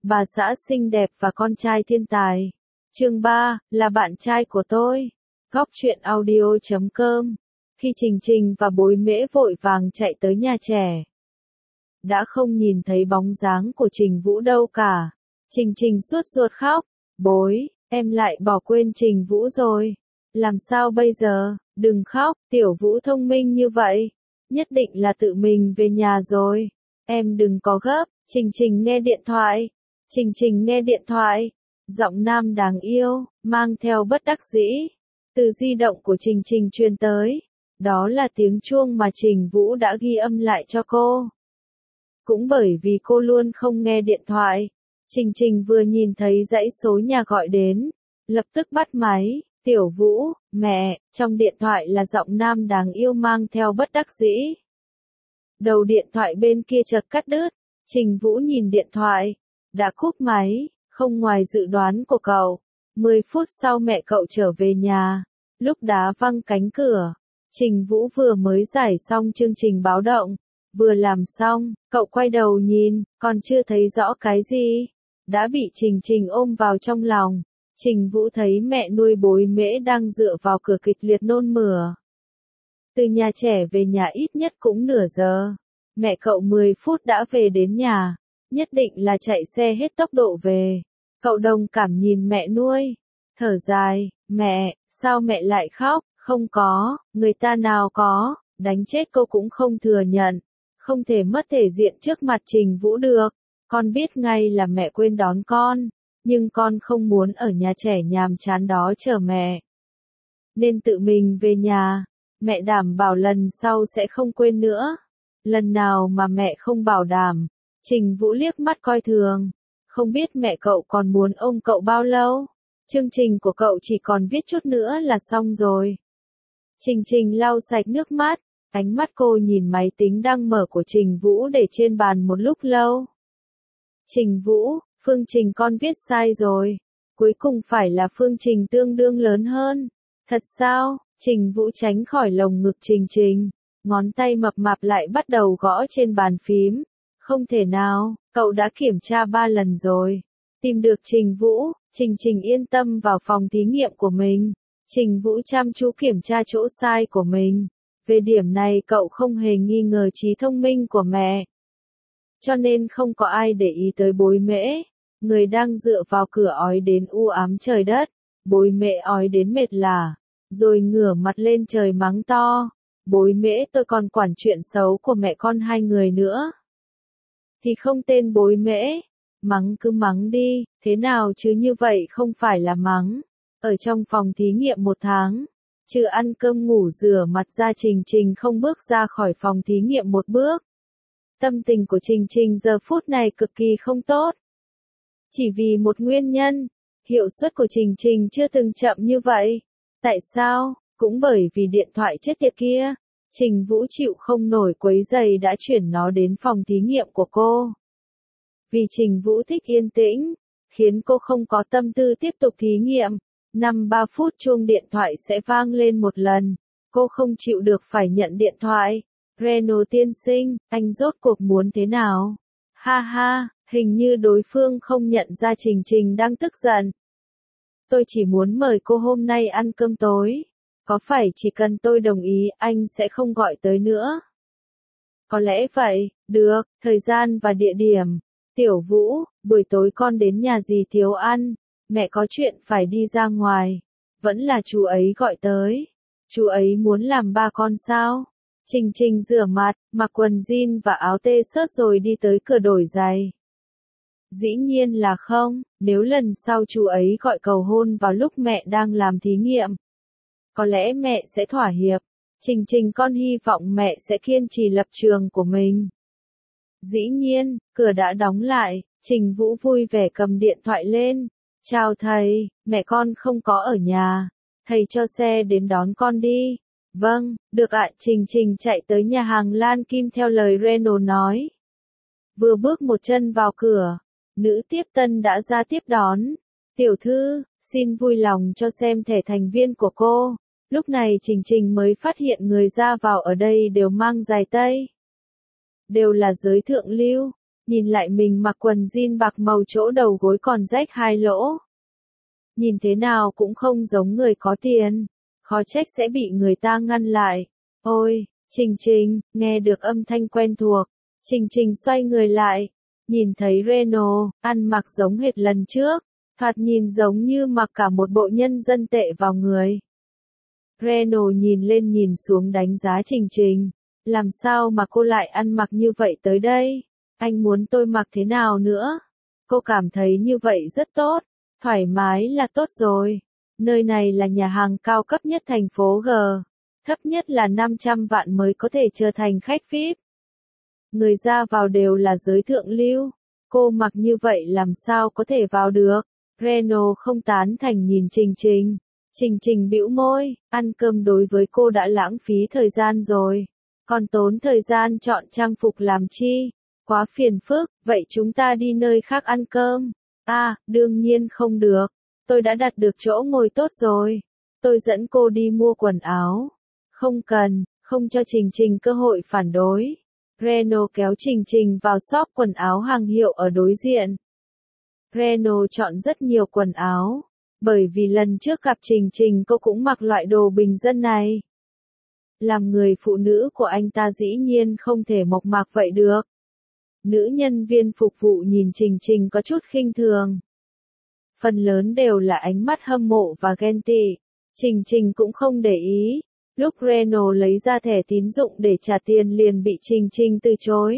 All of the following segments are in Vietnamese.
bà xã xinh đẹp và con trai thiên tài. Chương 3, là bạn trai của tôi. Góc truyện audio.com. Khi Trình Trình và Bối Mễ vội vàng chạy tới nhà trẻ, đã không nhìn thấy bóng dáng của Trình Vũ đâu cả. Trình Trình sốt ruột khóc. Bối, em lại bỏ quên Trình Vũ rồi. Làm sao bây giờ? Đừng khóc, Tiểu Vũ thông minh như vậy, nhất định là tự mình về nhà rồi. Em đừng có gấp. Trình Trình nghe điện thoại. Trình Trình nghe điện thoại. Giọng nam đáng yêu, mang theo bất đắc dĩ, từ di động của Trình Trình truyền tới. Đó là tiếng chuông mà Trình Vũ đã ghi âm lại cho cô. Cũng bởi vì cô luôn không nghe điện thoại, Trình Trình vừa nhìn thấy dãy số nhà gọi đến, lập tức bắt máy. Tiểu Vũ, mẹ, trong điện thoại là giọng nam đáng yêu mang theo bất đắc dĩ. Đầu điện thoại bên kia chợt cắt đứt. Trình Vũ nhìn điện thoại, đã cúp máy. Không ngoài dự đoán của cậu, 10 phút sau mẹ cậu trở về nhà. Lúc đá văng cánh cửa, Trình Vũ vừa mới giải xong chương trình báo động. Vừa làm xong, cậu quay đầu nhìn, còn chưa thấy rõ cái gì, đã bị Trình Trình ôm vào trong lòng. Trình Vũ thấy mẹ nuôi Bối Mễ đang dựa vào cửa kịch liệt nôn mửa. Từ nhà trẻ về nhà ít nhất cũng nửa giờ. Mẹ cậu 10 phút đã về đến nhà, nhất định là chạy xe hết tốc độ về. Cậu đồng cảm nhìn mẹ nuôi, thở dài. Mẹ, sao mẹ lại khóc? Không có, người ta nào có, đánh chết cô cũng không thừa nhận. Không thể mất thể diện trước mặt Trình Vũ được. Con biết ngay là mẹ quên đón con, nhưng con không muốn ở nhà trẻ nhàm chán đó chờ mẹ, nên tự mình về nhà. Mẹ đảm bảo lần sau sẽ không quên nữa. Lần nào mà mẹ không bảo đảm? Trình Vũ liếc mắt coi thường. Không biết mẹ cậu còn muốn ôm cậu bao lâu? Chương trình của cậu chỉ còn viết chút nữa là xong rồi. Trình Trình lau sạch nước mắt. Ánh mắt cô nhìn máy tính đang mở của Trình Vũ để trên bàn một lúc lâu. Trình Vũ, phương trình con viết sai rồi. Cuối cùng phải là phương trình tương đương lớn hơn. Thật sao? Trình Vũ tránh khỏi lồng ngực Trình Trình. Ngón tay mập mạp lại bắt đầu gõ trên bàn phím. Không thể nào, cậu đã kiểm tra 3 lần rồi. Tìm được Trình Vũ, Trình Trình yên tâm vào phòng thí nghiệm của mình. Trình Vũ chăm chú kiểm tra chỗ sai của mình. Về điểm này cậu không hề nghi ngờ trí thông minh của mẹ. Cho nên không có ai để ý tới Bối Mễ. Người đang dựa vào cửa ói đến u ám trời đất. Bối Mễ ói đến mệt lả, rồi ngửa mặt lên trời mắng to. Bối Mễ, tôi còn quản chuyện xấu của mẹ con hai người nữa thì không tên Bối Mễ. Mắng cứ mắng đi, thế nào chứ như vậy không phải là mắng. Ở trong phòng thí nghiệm 1 tháng, trừ ăn cơm ngủ rửa mặt ra, Trình Trình không bước ra khỏi phòng thí nghiệm một bước. Tâm tình của Trình Trình giờ phút này cực kỳ không tốt. Chỉ vì một nguyên nhân, hiệu suất của Trình Trình chưa từng chậm như vậy. Tại sao? Cũng bởi vì điện thoại chết tiệt kia. Trình Vũ chịu không nổi quấy giày đã chuyển nó đến phòng thí nghiệm của cô. Vì Trình Vũ thích yên tĩnh, khiến cô không có tâm tư tiếp tục thí nghiệm. 3 phút chuông điện thoại sẽ vang lên một lần. Cô không chịu được phải nhận điện thoại. Reno tiên sinh, anh rốt cuộc muốn thế nào? Ha ha, hình như đối phương không nhận ra Trình Trình đang tức giận. Tôi chỉ muốn mời cô hôm nay ăn cơm tối. Có phải chỉ cần tôi đồng ý anh sẽ không gọi tới nữa? Có lẽ vậy. Được, thời gian và địa điểm. Tiểu Vũ, buổi tối con đến nhà dì Thiếu ăn. Mẹ có chuyện phải đi ra ngoài. Vẫn là chú ấy gọi tới. Chú ấy muốn làm ba con sao? Trình Trình rửa mặt, mặc quần jean và áo t-shirt rồi đi tới cửa đổi giày. Dĩ nhiên là không, nếu lần sau chú ấy gọi cầu hôn vào lúc mẹ đang làm thí nghiệm, có lẽ mẹ sẽ thỏa hiệp. Trình Trình, con hy vọng mẹ sẽ kiên trì lập trường của mình. Dĩ nhiên, cửa đã đóng lại, Trình Vũ vui vẻ cầm điện thoại lên. Chào thầy, mẹ con không có ở nhà. Thầy cho xe đến đón con đi. Vâng, được ạ. Trình Trình chạy tới nhà hàng Lan Kim theo lời Reno nói. Vừa bước một chân vào cửa, nữ tiếp tân đã ra tiếp đón. Tiểu thư, xin vui lòng cho xem thẻ thành viên của cô. Lúc này Trình Trình mới phát hiện người ra vào ở đây đều mang giày tây. Đều là giới thượng lưu. nhìn lại mình mặc quần jean bạc màu chỗ đầu gối còn rách 2 lỗ. Nhìn thế nào cũng không giống người có tiền, khó trách sẽ bị người ta ngăn lại. Ôi, Trình Trình, nghe được âm thanh quen thuộc, Trình Trình xoay người lại, nhìn thấy Reno, ăn mặc giống hệt lần trước, thoạt nhìn giống như mặc cả một bộ nhân dân tệ vào người. Reno nhìn lên nhìn xuống đánh giá Trình Trình, làm sao mà cô lại ăn mặc như vậy tới đây? Anh muốn tôi mặc thế nào nữa? Cô cảm thấy như vậy rất tốt, thoải mái là tốt rồi. Nơi này là nhà hàng cao cấp nhất thành phố G, thấp nhất là 500 vạn mới có thể trở thành khách VIP. Người ra vào đều là giới thượng lưu, cô mặc như vậy làm sao có thể vào được? Reno không tán thành nhìn Trình Trình. Trình Trình bĩu môi, ăn cơm đối với cô đã lãng phí thời gian rồi, còn tốn thời gian chọn trang phục làm chi? Quá phiền phức, vậy chúng ta đi nơi khác ăn cơm. À, đương nhiên không được, tôi đã đặt được chỗ ngồi tốt rồi. Tôi dẫn cô đi mua quần áo. Không cần, không cho Trình Trình cơ hội phản đối. Reno kéo Trình Trình vào shop quần áo hàng hiệu ở đối diện. Reno chọn rất nhiều quần áo, bởi vì lần trước gặp Trình Trình cô cũng mặc loại đồ bình dân này. Làm người phụ nữ của anh ta dĩ nhiên không thể mộc mạc vậy được. Nữ nhân viên phục vụ nhìn Trình Trình có chút khinh thường. Phần lớn đều là ánh mắt hâm mộ và ghen tị. Trình Trình cũng không để ý. Lúc Reno lấy ra thẻ tín dụng để trả tiền liền bị Trình Trình từ chối.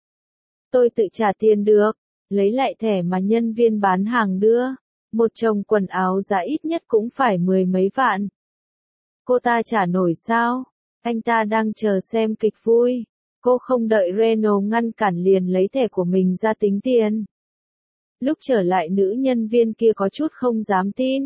Tôi tự trả tiền được, lấy lại thẻ mà nhân viên bán hàng đưa. Một chồng quần áo giá ít nhất cũng phải 10 mấy vạn. Cô ta trả nổi sao? Anh ta đang chờ xem kịch vui. Cô không đợi Reno ngăn cản liền lấy thẻ của mình ra tính tiền. Lúc trở lại nữ nhân viên kia có chút không dám tin.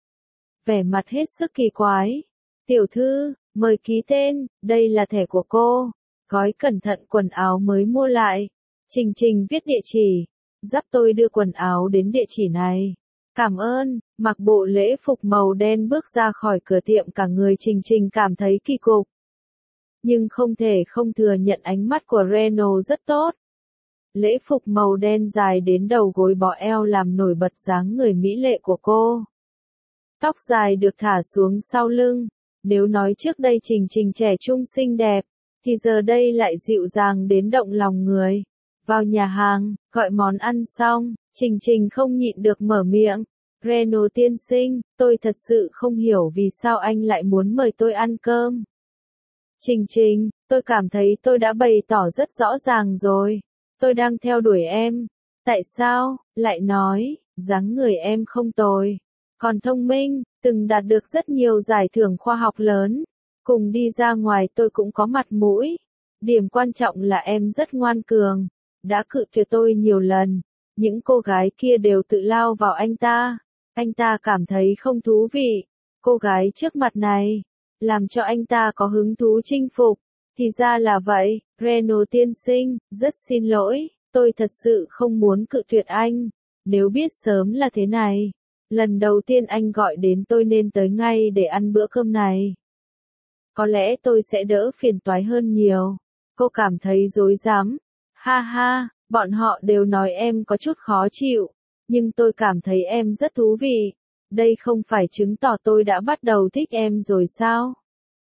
Vẻ mặt hết sức kỳ quái. Tiểu thư, mời ký tên, đây là thẻ của cô. Gói cẩn thận quần áo mới mua lại. Trình Trình viết địa chỉ. Giúp tôi đưa quần áo đến địa chỉ này. Cảm ơn, mặc bộ lễ phục màu đen bước ra khỏi cửa tiệm cả người Trình Trình cảm thấy kỳ cục. Nhưng không thể không thừa nhận ánh mắt của Reno rất tốt. Lễ phục màu đen dài đến đầu gối bó eo làm nổi bật dáng người mỹ lệ của cô. Tóc dài được thả xuống sau lưng. Nếu nói trước đây Trình Trình trẻ trung xinh đẹp, thì giờ đây lại dịu dàng đến động lòng người. Vào nhà hàng, gọi món ăn xong, Trình Trình không nhịn được mở miệng. Reno tiên sinh, tôi thật sự không hiểu vì sao anh lại muốn mời tôi ăn cơm. Trình Trình, tôi cảm thấy tôi đã bày tỏ rất rõ ràng rồi. Tôi đang theo đuổi em. Tại sao, lại nói, dáng người em không tồi. Còn thông minh, từng đạt được rất nhiều giải thưởng khoa học lớn. Cùng đi ra ngoài tôi cũng có mặt mũi. Điểm quan trọng là em rất ngoan cường. Đã cự tuyệt tôi nhiều lần. Những cô gái kia đều tự lao vào anh ta. Anh ta cảm thấy không thú vị. Cô gái trước mặt này, làm cho anh ta có hứng thú chinh phục. Thì ra là vậy, Reno tiên sinh, rất xin lỗi, tôi thật sự không muốn cự tuyệt anh. Nếu biết sớm là thế này, lần đầu tiên anh gọi đến tôi nên tới ngay để ăn bữa cơm này. Có lẽ tôi sẽ đỡ phiền toái hơn nhiều. Cô cảm thấy rối rắm. Ha ha, bọn họ đều nói em có chút khó chịu, nhưng tôi cảm thấy em rất thú vị. Đây không phải chứng tỏ tôi đã bắt đầu thích em rồi sao?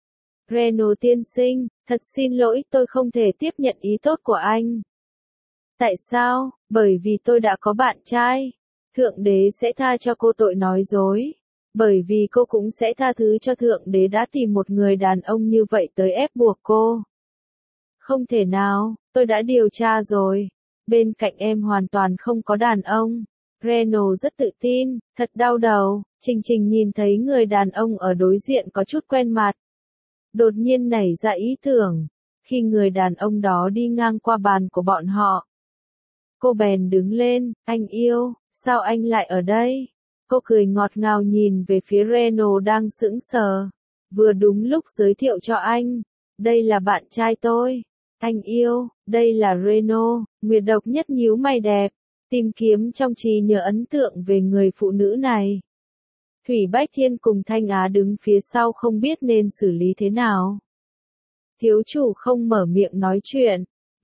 Reno tiên sinh, thật xin lỗi tôi không thể tiếp nhận ý tốt của anh. Tại sao? Bởi vì tôi đã có bạn trai. Thượng đế sẽ tha cho cô tội nói dối. Bởi vì cô cũng sẽ tha thứ cho Thượng đế đã tìm một người đàn ông như vậy tới ép buộc cô. Không thể nào, tôi đã điều tra rồi. Bên cạnh em hoàn toàn không có đàn ông. Reno rất tự tin, thật đau đầu. Trình Trình nhìn thấy người đàn ông ở đối diện có chút quen mặt. Đột nhiên nảy ra ý tưởng, khi người đàn ông đó đi ngang qua bàn của bọn họ. Cô bèn đứng lên, anh yêu, sao anh lại ở đây? Cô cười ngọt ngào nhìn về phía Reno đang sững sờ. Vừa đúng lúc giới thiệu cho anh, đây là bạn trai tôi. Anh yêu, đây là Reno. Nguyệt độc nhất nhíu mày đẹp, tìm kiếm trong trí nhớ ấn tượng về người phụ nữ này. Thủy Bách Thiên cùng Thanh Á đứng phía sau không biết nên xử lý thế nào. Thiếu chủ không mở miệng nói chuyện,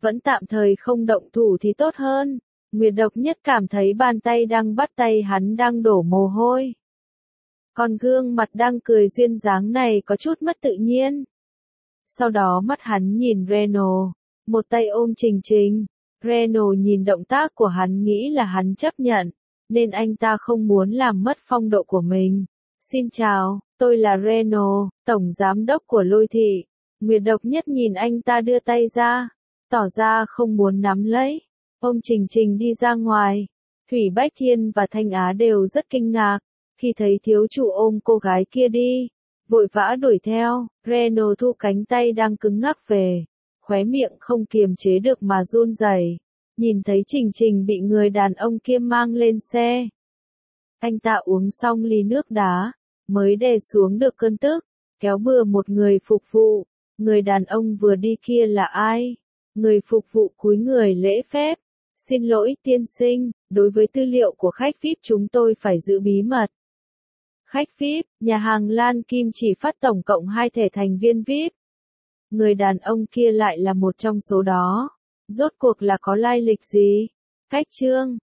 vẫn tạm thời không động thủ thì tốt hơn. Nguyệt Độc Nhất cảm thấy bàn tay đang bắt tay hắn đang đổ mồ hôi. Còn gương mặt đang cười duyên dáng này có chút mất tự nhiên. Sau đó mắt hắn nhìn Reno, một tay ôm Trình Trình. Reno nhìn động tác của hắn nghĩ là hắn chấp nhận, nên anh ta không muốn làm mất phong độ của mình. Xin chào, tôi là Reno, tổng giám đốc của Lôi Thị. Nguyệt Độc Nhất nhìn anh ta đưa tay ra, tỏ ra không muốn nắm lấy. Ôm Trình Trình đi ra ngoài. Thủy Bách Thiên và Thanh Á đều rất kinh ngạc, khi thấy thiếu chủ ôm cô gái kia đi, vội vã đuổi theo. Reno thu cánh tay đang cứng ngắc về, khóe miệng không kiềm chế được mà run rẩy. Nhìn thấy Trình Trình bị người đàn ông kia mang lên xe. Anh ta uống xong ly nước đá, mới đè xuống được cơn tức, kéo bừa một người phục vụ. Người đàn ông vừa đi kia là ai? Người phục vụ cúi người lễ phép. Xin lỗi tiên sinh, đối với tư liệu của khách VIP chúng tôi phải giữ bí mật. Khách VIP, nhà hàng Lan Kim chỉ phát tổng cộng 2 thẻ thành viên VIP. Người đàn ông kia lại là một trong số đó. Rốt cuộc là có lai lịch gì? Khách Trương,